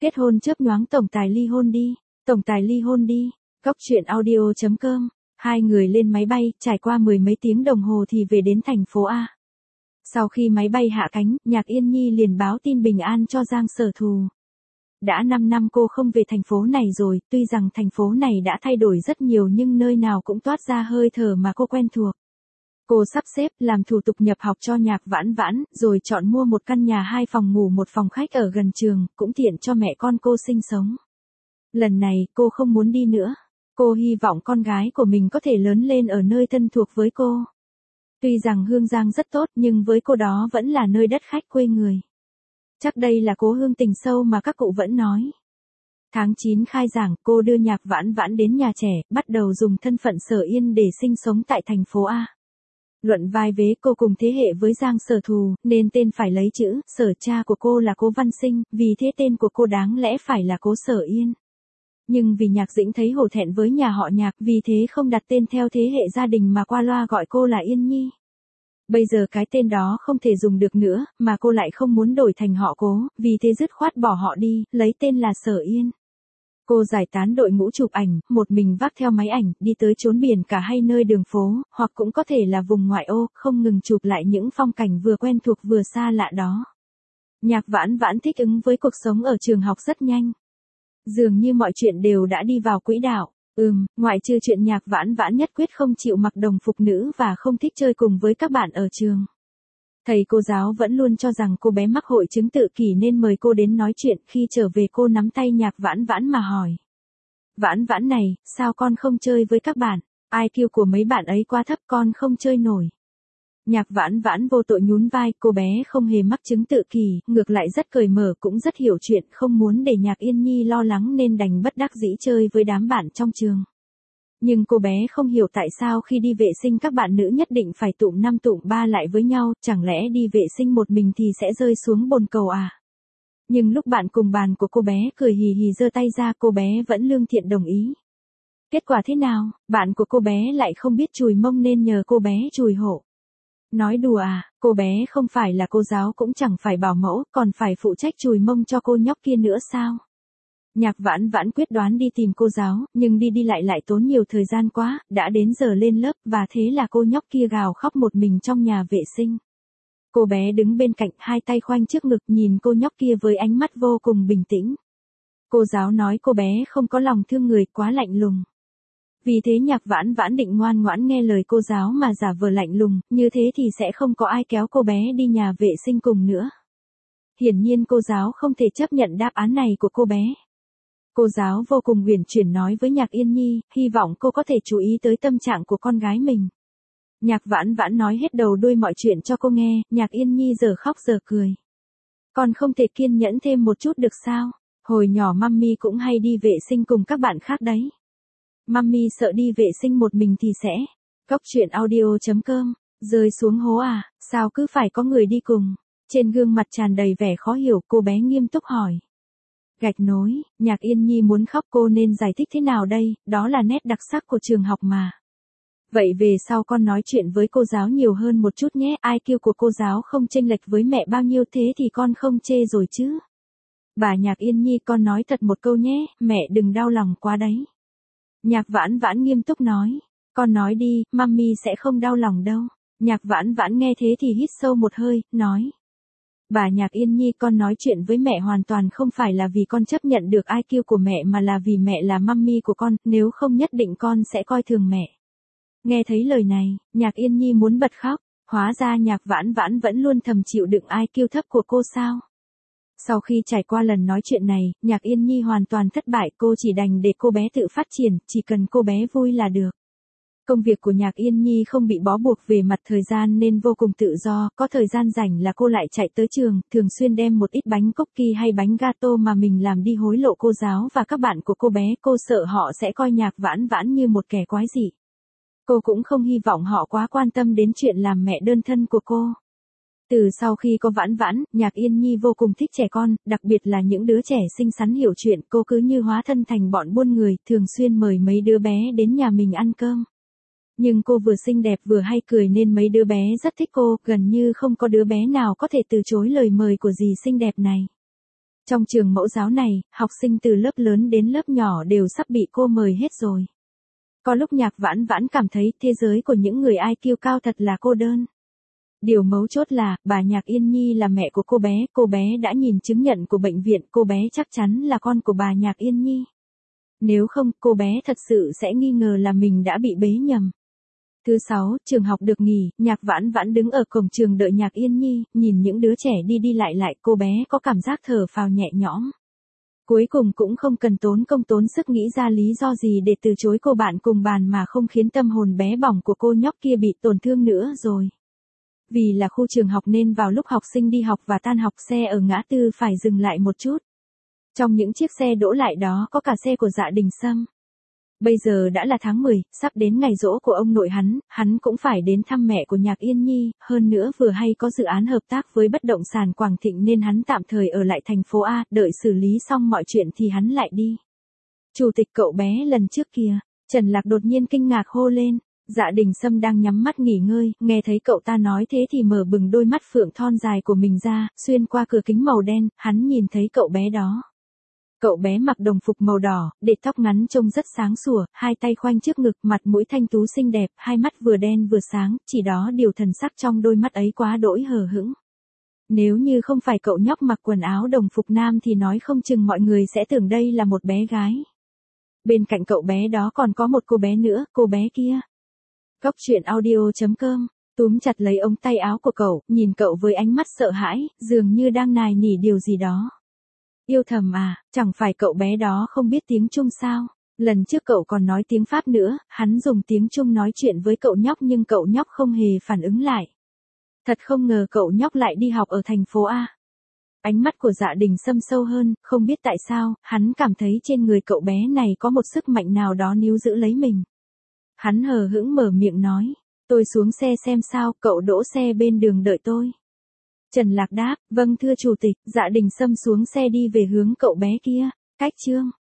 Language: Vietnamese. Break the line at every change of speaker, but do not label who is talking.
Kết hôn chớp nhoáng tổng tài ly hôn đi. Tổng tài ly hôn đi. Góc truyện audio.com. Hai người lên máy bay, trải qua mười mấy tiếng đồng hồ thì về đến thành phố A. Sau khi máy bay hạ cánh, Nhạc Yên Nhi liền báo tin bình an cho Giang Sở Thù. Đã 5 năm cô không về thành phố này rồi, tuy rằng thành phố này đã thay đổi rất nhiều nhưng nơi nào cũng toát ra hơi thở mà cô quen thuộc. Cô sắp xếp làm thủ tục nhập học cho Nhạc Vãn Vãn, rồi chọn mua một căn nhà 2 phòng ngủ 1 phòng khách ở gần trường, cũng tiện cho mẹ con cô sinh sống. Lần này, cô không muốn đi nữa. Cô hy vọng con gái của mình có thể lớn lên ở nơi thân thuộc với cô. Tuy rằng Hương Giang rất tốt nhưng với cô đó vẫn là nơi đất khách quê người. Chắc đây là cố hương tình sâu mà các cụ vẫn nói. Tháng 9 khai giảng, cô đưa Nhạc Vãn Vãn đến nhà trẻ, bắt đầu dùng thân phận Sở Yên để sinh sống tại thành phố A. Luận vai vế cô cùng thế hệ với Giang Sở Thù, nên tên phải lấy chữ, Sở. Cha của cô là Cố Văn Sinh, vì thế tên của cô đáng lẽ phải là Cố Sở Yên. Nhưng vì Nhạc Dĩnh thấy hổ thẹn với nhà họ Nhạc, vì thế không đặt tên theo thế hệ gia đình mà qua loa gọi cô là Yên Nhi. Bây giờ cái tên đó không thể dùng được nữa, mà cô lại không muốn đổi thành họ Cố, vì thế dứt khoát bỏ họ đi, lấy tên là Sở Yên. Cô giải tán đội ngũ chụp ảnh, một mình vác theo máy ảnh, đi tới chốn biển cả hay nơi đường phố, hoặc cũng có thể là vùng ngoại ô, không ngừng chụp lại những phong cảnh vừa quen thuộc vừa xa lạ đó. Nhạc Vãn Vãn thích ứng với cuộc sống ở trường học rất nhanh. Dường như mọi chuyện đều đã đi vào quỹ đạo. Ngoại trừ chuyện Nhạc Vãn Vãn nhất quyết không chịu mặc đồng phục nữ và không thích chơi cùng với các bạn ở trường. Thầy cô giáo vẫn luôn cho rằng cô bé mắc hội chứng tự kỷ nên mời cô đến nói chuyện. Khi trở về cô nắm tay Nhạc Vãn Vãn mà hỏi. Vãn Vãn này, sao con không chơi với các bạn? IQ của mấy bạn ấy quá thấp, con không chơi nổi. Nhạc Vãn Vãn vô tội nhún vai, cô bé không hề mắc chứng tự kỷ, ngược lại rất cởi mở, cũng rất hiểu chuyện, không muốn để Nhạc Yên Nhi lo lắng nên đành bất đắc dĩ chơi với đám bạn trong trường. Nhưng cô bé không hiểu tại sao khi đi vệ sinh các bạn nữ nhất định phải tụm 5 tụm 3 lại với nhau, chẳng lẽ đi vệ sinh một mình thì sẽ rơi xuống bồn cầu à? Nhưng lúc bạn cùng bàn của cô bé cười hì hì giơ tay ra, cô bé vẫn lương thiện đồng ý. Kết quả thế nào? Bạn của cô bé lại không biết chùi mông nên nhờ cô bé chùi hộ. Nói đùa à, cô bé không phải là cô giáo cũng chẳng phải bảo mẫu, còn phải phụ trách chùi mông cho cô nhóc kia nữa sao? Nhạc Vãn Vãn quyết đoán đi tìm cô giáo, nhưng đi lại tốn nhiều thời gian quá, đã đến giờ lên lớp, và thế là cô nhóc kia gào khóc một mình trong nhà vệ sinh. Cô bé đứng bên cạnh, hai tay khoanh trước ngực nhìn cô nhóc kia với ánh mắt vô cùng bình tĩnh. Cô giáo nói cô bé không có lòng thương người, quá lạnh lùng. Vì thế Nhạc Vãn Vãn định ngoan ngoãn nghe lời cô giáo mà giả vờ lạnh lùng, như thế thì sẽ không có ai kéo cô bé đi nhà vệ sinh cùng nữa. Hiển nhiên cô giáo không thể chấp nhận đáp án này của cô bé. Cô giáo vô cùng uyển chuyển nói với Nhạc Yên Nhi, hy vọng cô có thể chú ý tới tâm trạng của con gái mình. Nhạc Vãn Vãn nói hết đầu đuôi mọi chuyện cho cô nghe, Nhạc Yên Nhi giờ khóc giờ cười. Con không thể kiên nhẫn thêm một chút được sao? Hồi nhỏ Mummy cũng hay đi vệ sinh cùng các bạn khác đấy. Mummy sợ đi vệ sinh một mình thì sẽ. Góc truyện audio.com. Rơi xuống hố à, sao cứ phải có người đi cùng? Trên gương mặt tràn đầy vẻ khó hiểu, cô bé nghiêm túc hỏi. Gạch nối, Nhạc Yên Nhi muốn khóc, cô nên giải thích thế nào đây, đó là nét đặc sắc của trường học mà. Vậy về sau con nói chuyện với cô giáo nhiều hơn một chút nhé, IQ của cô giáo không chênh lệch với mẹ bao nhiêu, thế thì con không chê rồi chứ. Bà Nhạc Yên Nhi, con nói thật một câu nhé, mẹ đừng đau lòng quá đấy. Nhạc Vãn Vãn nghiêm túc nói. Con nói đi, Mummy sẽ không đau lòng đâu. Nhạc Vãn Vãn nghe thế thì hít sâu một hơi, nói. Bà Nhạc Yên Nhi, con nói chuyện với mẹ hoàn toàn không phải là vì con chấp nhận được IQ của mẹ mà là vì mẹ là Mummy của con, nếu không nhất định con sẽ coi thường mẹ. Nghe thấy lời này, Nhạc Yên Nhi muốn bật khóc, hóa ra Nhạc Vãn Vãn vẫn luôn thầm chịu đựng IQ thấp của cô sao? Sau khi trải qua lần nói chuyện này, Nhạc Yên Nhi hoàn toàn thất bại, cô chỉ đành để cô bé tự phát triển, chỉ cần cô bé vui là được. Công việc của Nhạc Yên Nhi không bị bó buộc về mặt thời gian nên vô cùng tự do, có thời gian rảnh là cô lại chạy tới trường, thường xuyên đem một ít bánh cookie hay bánh gato mà mình làm đi hối lộ cô giáo và các bạn của cô bé, cô sợ họ sẽ coi Nhạc Vãn Vãn như một kẻ quái dị. Cô cũng không hy vọng họ quá quan tâm đến chuyện làm mẹ đơn thân của cô. Từ sau khi có Vãn Vãn, Nhạc Yên Nhi vô cùng thích trẻ con, đặc biệt là những đứa trẻ xinh xắn hiểu chuyện, cô cứ như hóa thân thành bọn buôn người, thường xuyên mời mấy đứa bé đến nhà mình ăn cơm. Nhưng cô vừa xinh đẹp vừa hay cười nên mấy đứa bé rất thích cô, gần như không có đứa bé nào có thể từ chối lời mời của dì xinh đẹp này. Trong trường mẫu giáo này, học sinh từ lớp lớn đến lớp nhỏ đều sắp bị cô mời hết rồi. Có lúc Nhạc Vãn Vãn cảm thấy thế giới của những người IQ cao thật là cô đơn. Điều mấu chốt là, bà Nhạc Yên Nhi là mẹ của cô bé đã nhìn chứng nhận của bệnh viện, cô bé chắc chắn là con của bà Nhạc Yên Nhi. Nếu không, cô bé thật sự sẽ nghi ngờ là mình đã bị bế nhầm. Thứ 6, trường học được nghỉ, Nhạc Vãn Vãn đứng ở cổng trường đợi Nhạc Yên Nhi, nhìn những đứa trẻ đi đi lại lại, cô bé có cảm giác thở phào nhẹ nhõm. Cuối cùng cũng không cần tốn công tốn sức nghĩ ra lý do gì để từ chối cô bạn cùng bàn mà không khiến tâm hồn bé bỏng của cô nhóc kia bị tổn thương nữa rồi. Vì là khu trường học nên vào lúc học sinh đi học và tan học xe ở ngã tư phải dừng lại một chút. Trong những chiếc xe đỗ lại đó có cả xe của Dạ Đình Sâm. Bây giờ đã là tháng 10, sắp đến ngày giỗ của ông nội hắn cũng phải đến thăm mẹ của Nhạc Yên Nhi, hơn nữa vừa hay có dự án hợp tác với bất động sản Quảng Thịnh nên hắn tạm thời ở lại thành phố A, đợi xử lý xong mọi chuyện thì hắn lại đi. Chủ tịch cậu bé lần trước kìa, Trần Lạc đột nhiên kinh ngạc hô lên. Dạ Đình Sâm đang nhắm mắt nghỉ ngơi, nghe thấy cậu ta nói thế thì mở bừng đôi mắt phượng thon dài của mình ra, xuyên qua cửa kính màu đen, hắn nhìn thấy cậu bé đó. Cậu bé mặc đồng phục màu đỏ, để tóc ngắn trông rất sáng sủa, hai tay khoanh trước ngực, mặt mũi thanh tú xinh đẹp, hai mắt vừa đen vừa sáng, chỉ đó điều thần sắc trong đôi mắt ấy quá đỗi hờ hững. Nếu như không phải cậu nhóc mặc quần áo đồng phục nam thì nói không chừng mọi người sẽ tưởng đây là một bé gái. Bên cạnh cậu bé đó còn có một cô bé nữa, cô bé kia. Góc truyện audio.com, túm chặt lấy ống tay áo của cậu, nhìn cậu với ánh mắt sợ hãi, dường như đang nài nỉ điều gì đó. Yêu thầm à, chẳng phải cậu bé đó không biết tiếng Trung sao? Lần trước cậu còn nói tiếng Pháp nữa, hắn dùng tiếng Trung nói chuyện với cậu nhóc nhưng cậu nhóc không hề phản ứng lại. Thật không ngờ cậu nhóc lại đi học ở thành phố A. Ánh mắt của Dạ Đình Sâm sâu hơn, không biết tại sao, hắn cảm thấy trên người cậu bé này có một sức mạnh nào đó níu giữ lấy mình. Hắn hờ hững mở miệng nói, tôi xuống xe xem sao, cậu đỗ xe bên đường đợi tôi. Trần Lạc đáp, vâng thưa chủ tịch. Dạ Đình Sâm xuống xe đi về hướng cậu bé kia. Cách chương